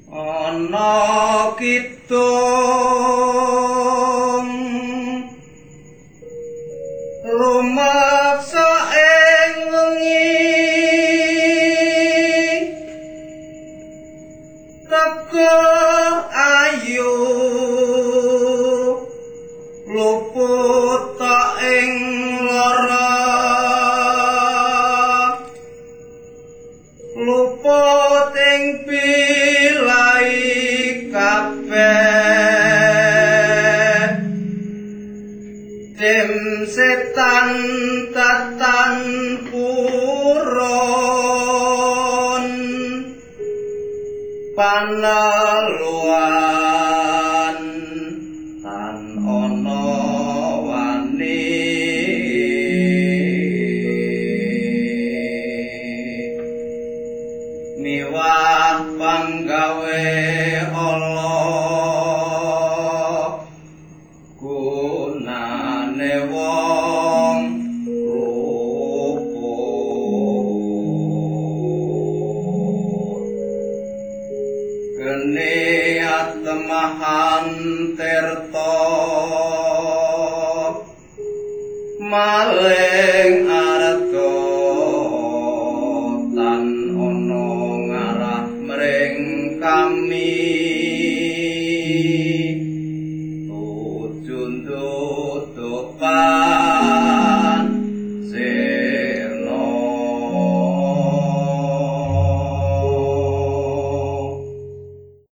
ana kidung rumaksa ing wengi teka ayu luput ing lara luput ing pilai kabeh tim setan tatan purun panaluan tan ana wani miwah panggawe ala gunane wong luput geni atmahan tirta maling arga tan ana ngarah mring kami tujun tutupan